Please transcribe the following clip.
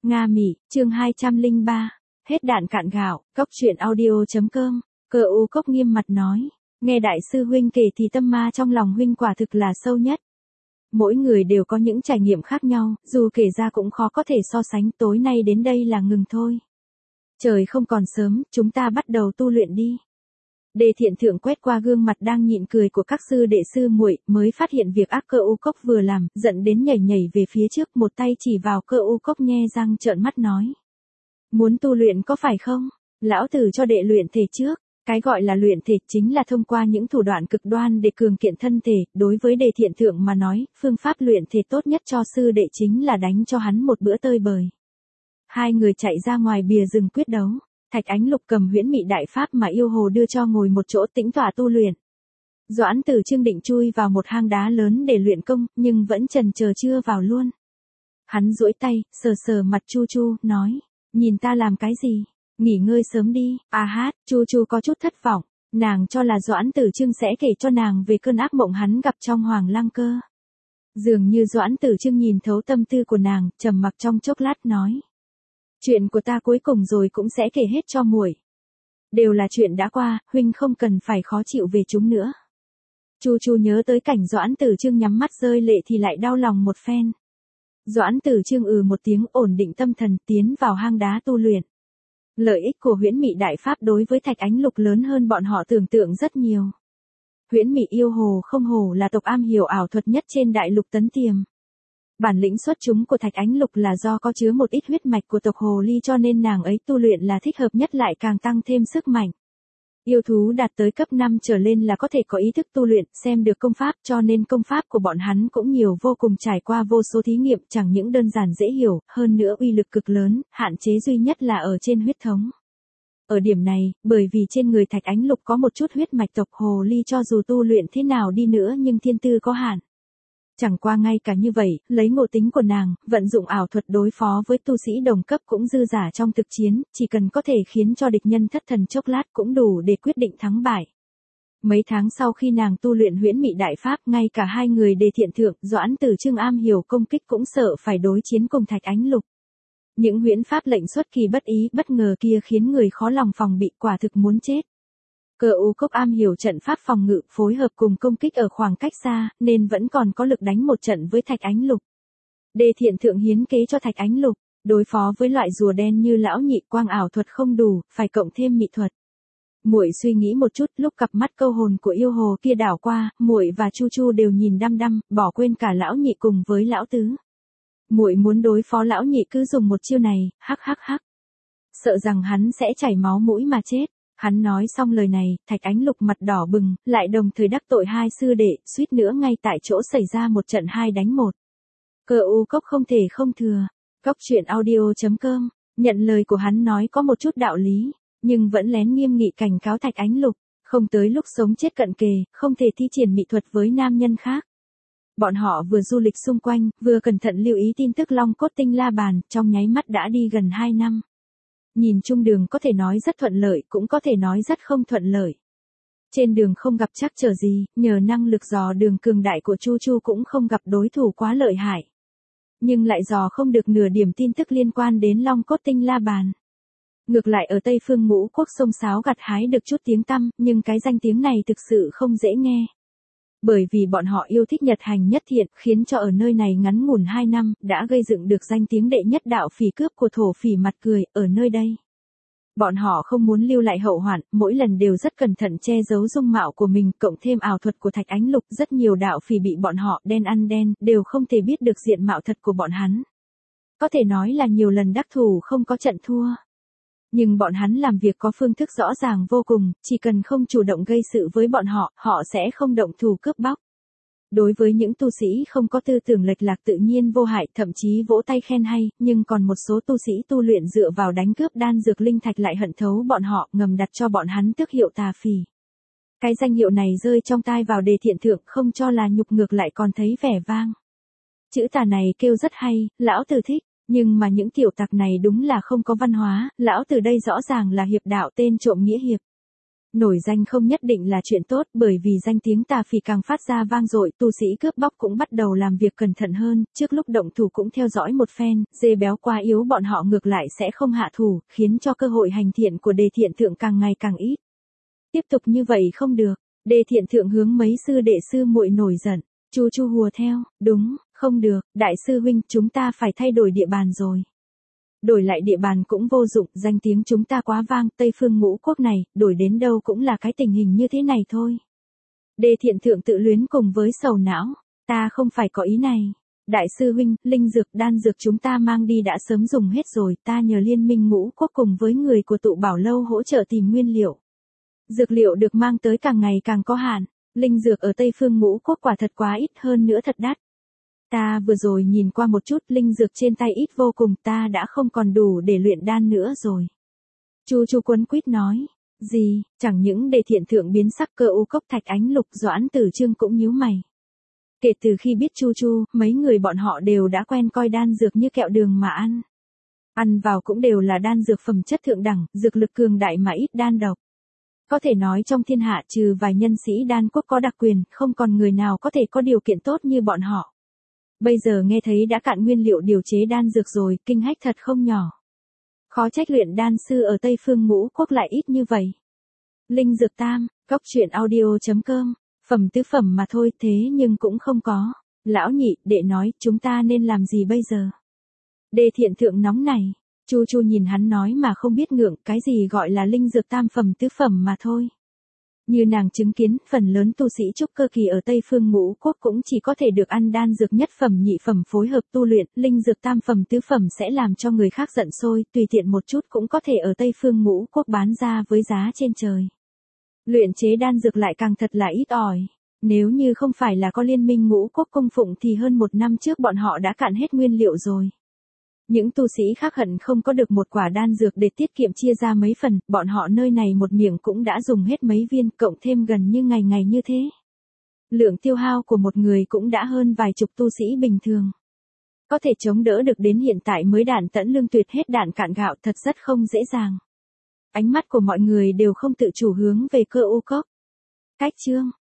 Nga Mỹ, chương 203. Hết đạn cạn gạo, cốc truyện audio.com. Cơ u cốc nghiêm mặt nói. Nghe đại sư huynh kể thì tâm ma trong lòng huynh quả thực là sâu nhất. Mỗi người đều có những trải nghiệm khác nhau, dù kể ra cũng khó có thể so sánh. Tối nay đến đây là ngừng thôi. Trời không còn sớm, chúng ta bắt đầu tu luyện đi. Đề Thiện Thượng quét qua gương mặt đang nhịn cười của các sư đệ sư muội, mới phát hiện việc ác Cơ u cốc vừa làm, giận đến nhảy nhảy về phía trước, một tay chỉ vào Cơ u cốc nhe răng trợn mắt nói. Muốn tu luyện có phải không? Lão tử cho đệ luyện thể trước. Cái gọi là luyện thể chính là thông qua những thủ đoạn cực đoan để cường kiện thân thể. Đối với Đề Thiện Thượng mà nói, phương pháp luyện thể tốt nhất cho sư đệ chính là đánh cho hắn một bữa tơi bời. Hai người chạy ra ngoài bìa rừng quyết đấu. Thạch Ánh Lục cầm huyễn mị đại pháp mà yêu hồ đưa cho ngồi một chỗ tĩnh tọa tu luyện. Doãn Tử Chương định chui vào một hang đá lớn để luyện công, nhưng vẫn chần chờ chưa vào luôn. Hắn duỗi tay, sờ sờ mặt Chu Chu, nói, nhìn ta làm cái gì? Nghỉ ngơi sớm đi. Chu Chu có chút thất vọng, nàng cho là Doãn Tử Chương sẽ kể cho nàng về cơn ác mộng hắn gặp trong Hoàng Lăng Cơ. Dường như Doãn Tử Chương nhìn thấu tâm tư của nàng, trầm mặc trong chốc lát nói. Chuyện của ta cuối cùng rồi cũng sẽ kể hết cho muội. Đều là chuyện đã qua, huynh không cần phải khó chịu về chúng nữa. Chu Chu nhớ tới cảnh Doãn Tử Chương nhắm mắt rơi lệ thì lại đau lòng một phen. Doãn Tử Chương một tiếng ổn định tâm thần tiến vào hang đá tu luyện. Lợi ích của huyễn mị đại pháp đối với Thạch Ánh Lục lớn hơn bọn họ tưởng tượng rất nhiều. Huyễn mị yêu hồ không hồ là tộc am hiểu ảo thuật nhất trên đại lục Tấn Tiềm. Bản lĩnh xuất chúng của Thạch Ánh Lục là do có chứa một ít huyết mạch của tộc hồ ly cho nên nàng ấy tu luyện là thích hợp nhất, lại càng tăng thêm sức mạnh. Yêu thú đạt tới cấp 5 trở lên là có thể có ý thức tu luyện, xem được công pháp, cho nên công pháp của bọn hắn cũng nhiều vô cùng, trải qua vô số thí nghiệm, chẳng những đơn giản dễ hiểu, hơn nữa uy lực cực lớn, hạn chế duy nhất là ở trên huyết thống. Ở điểm này, bởi vì trên người Thạch Ánh Lục có một chút huyết mạch tộc hồ ly, cho dù tu luyện thế nào đi nữa nhưng thiên tư có hạn. Chẳng qua ngay cả như vậy, lấy ngộ tính của nàng, vận dụng ảo thuật đối phó với tu sĩ đồng cấp cũng dư giả trong thực chiến, chỉ cần có thể khiến cho địch nhân thất thần chốc lát cũng đủ để quyết định thắng bại. Mấy tháng sau khi nàng tu luyện huyễn mị đại pháp, ngay cả hai người Đề Thiện Thượng, Doãn Tử Chương am hiểu công kích cũng sợ phải đối chiến cùng Thạch Ánh Lục. Những huyễn pháp lệnh xuất kỳ bất ý, bất ngờ kia khiến người khó lòng phòng bị, quả thực muốn chết. Cơ u cốc am hiểu trận pháp phòng ngự, phối hợp cùng công kích ở khoảng cách xa, nên vẫn còn có lực đánh một trận với Thạch Ánh Lục. Đề Thiện Thượng hiến kế cho Thạch Ánh Lục, đối phó với loại rùa đen như lão nhị, quang ảo thuật không đủ, phải cộng thêm mị thuật. Muội suy nghĩ một chút, lúc cặp mắt câu hồn của yêu hồ kia đảo qua, muội và Chu Chu đều nhìn đăm đăm, bỏ quên cả lão nhị cùng với lão tứ. Muội muốn đối phó lão nhị cứ dùng một chiêu này, hắc. Sợ rằng hắn sẽ chảy máu mũi mà chết. Hắn nói xong lời này, Thạch Ánh Lục mặt đỏ bừng, lại đồng thời đắc tội hai sư đệ, suýt nữa ngay tại chỗ xảy ra một trận 2 đánh 1. Cơ u cốc không thể không thừa. Cốc truyện audio.com, nhận lời của hắn nói có một chút đạo lý, nhưng vẫn lén nghiêm nghị cảnh cáo Thạch Ánh Lục, không tới lúc sống chết cận kề, không thể thi triển mỹ thuật với nam nhân khác. Bọn họ vừa du lịch xung quanh, vừa cẩn thận lưu ý tin tức Long Cốt Tinh La Bàn, trong nháy mắt đã đi gần 2 năm. Nhìn chung đường có thể nói rất thuận lợi, cũng có thể nói rất không thuận lợi. Trên đường không gặp trắc trở gì, nhờ năng lực dò đường cường đại của Chu Chu cũng không gặp đối thủ quá lợi hại. Nhưng lại dò không được nửa điểm tin tức liên quan đến Long Cốt Tinh La Bàn. Ngược lại ở Tây Phương Ngũ Quốc sông Sáo gặt hái được chút tiếng tăm, nhưng cái danh tiếng này thực sự không dễ nghe. Bởi vì bọn họ yêu thích nhật hành nhất thiện, khiến cho ở nơi này ngắn ngủn 2 năm, đã gây dựng được danh tiếng đệ nhất đạo phỉ cướp của thổ phỉ mặt cười, ở nơi đây. Bọn họ không muốn lưu lại hậu hoạn, mỗi lần đều rất cẩn thận che giấu dung mạo của mình, cộng thêm ảo thuật của Thạch Ánh Lục, rất nhiều đạo phỉ bị bọn họ đen ăn đen, đều không thể biết được diện mạo thật của bọn hắn. Có thể nói là nhiều lần đắc thủ không có trận thua. Nhưng bọn hắn làm việc có phương thức rõ ràng vô cùng, chỉ cần không chủ động gây sự với bọn họ, họ sẽ không động thủ cướp bóc. Đối với những tu sĩ không có tư tưởng lệch lạc tự nhiên vô hại, thậm chí vỗ tay khen hay, nhưng còn một số tu sĩ tu luyện dựa vào đánh cướp đan dược linh thạch lại hận thấu bọn họ, ngầm đặt cho bọn hắn tước hiệu tà phỉ. Cái danh hiệu này rơi trong tai vào Đề Thiện Thượng không cho là nhục, ngược lại còn thấy vẻ vang. Chữ tà này kêu rất hay, lão tử thích. Nhưng mà những tiểu tặc này đúng là không có văn hóa, lão từ đây rõ ràng là hiệp đạo tên trộm nghĩa hiệp. Nổi danh không nhất định là chuyện tốt, bởi vì danh tiếng tà phỉ càng phát ra vang dội, tu sĩ cướp bóc cũng bắt đầu làm việc cẩn thận hơn, trước lúc động thủ cũng theo dõi một phen, dê béo quá yếu bọn họ ngược lại sẽ không hạ thủ, khiến cho cơ hội hành thiện của Đề Thiện Thượng càng ngày càng ít. Tiếp tục như vậy không được, Đề Thiện Thượng hướng mấy sư đệ sư muội nổi giận, Chu Chu hùa theo, đúng, không được, đại sư huynh, chúng ta phải thay đổi địa bàn rồi. Đổi lại địa bàn cũng vô dụng, danh tiếng chúng ta quá vang, Tây Phương Ngũ Quốc này, đổi đến đâu cũng là cái tình hình như thế này thôi. Đề Thiện Thượng tự luyến cùng với sầu não, ta không phải có ý này. Đại sư huynh, linh dược đan dược chúng ta mang đi đã sớm dùng hết rồi, ta nhờ Liên minh Ngũ Quốc cùng với người của tụ bảo lâu hỗ trợ tìm nguyên liệu. Dược liệu được mang tới càng ngày càng có hạn, linh dược ở Tây Phương Ngũ Quốc quả thật quá ít, hơn nữa thật đắt. Ta vừa rồi nhìn qua một chút, linh dược trên tay ít vô cùng, ta đã không còn đủ để luyện đan nữa rồi. Chu Chu quấn quýt nói, gì, chẳng những Đề Thiện Thượng biến sắc, Cơ U Cốc, Thạch Ánh Lục, Doãn Tử Trương cũng nhíu mày. Kể từ khi biết Chu Chu, mấy người bọn họ đều đã quen coi đan dược như kẹo đường mà ăn. Ăn vào cũng đều là đan dược phẩm chất thượng đẳng, dược lực cường đại mà ít đan độc. Có thể nói trong thiên hạ trừ vài nhân sĩ đan quốc có đặc quyền, không còn người nào có thể có điều kiện tốt như bọn họ. Bây giờ nghe thấy đã cạn nguyên liệu điều chế đan dược rồi, kinh hách thật không nhỏ. Khó trách luyện đan sư ở Tây Phương Ngũ Quốc lại ít như vậy. Linh dược tam, cốc truyện audio.com, phẩm tứ phẩm mà thôi, thế nhưng cũng không có. Lão nhị, đệ nói, chúng ta nên làm gì bây giờ? Đề Thiện Thượng nóng này, Chu Chu nhìn hắn nói mà không biết ngượng, cái gì gọi là linh dược tam phẩm tứ phẩm mà thôi. Như nàng chứng kiến, phần lớn tu sĩ trúc cơ kỳ ở Tây Phương Ngũ Quốc cũng chỉ có thể được ăn đan dược nhất phẩm nhị phẩm phối hợp tu luyện, linh dược tam phẩm tứ phẩm sẽ làm cho người khác giận sôi, tùy tiện một chút cũng có thể ở Tây Phương Ngũ Quốc bán ra với giá trên trời. Luyện chế đan dược lại càng thật là ít ỏi. Nếu như không phải là có Liên minh Ngũ Quốc cung phụng thì hơn một năm trước bọn họ đã cạn hết nguyên liệu rồi. Những tu sĩ khác hận không có được một quả đan dược để tiết kiệm chia ra mấy phần, bọn họ nơi này một miệng cũng đã dùng hết mấy viên, cộng thêm gần như ngày ngày như thế. Lượng tiêu hao của một người cũng đã hơn vài chục tu sĩ bình thường. Có thể chống đỡ được đến hiện tại mới đạn tẫn lương tuyệt hết đạn cạn gạo thật rất không dễ dàng. Ánh mắt của mọi người đều không tự chủ hướng về Cơ U Cốc. Cách chương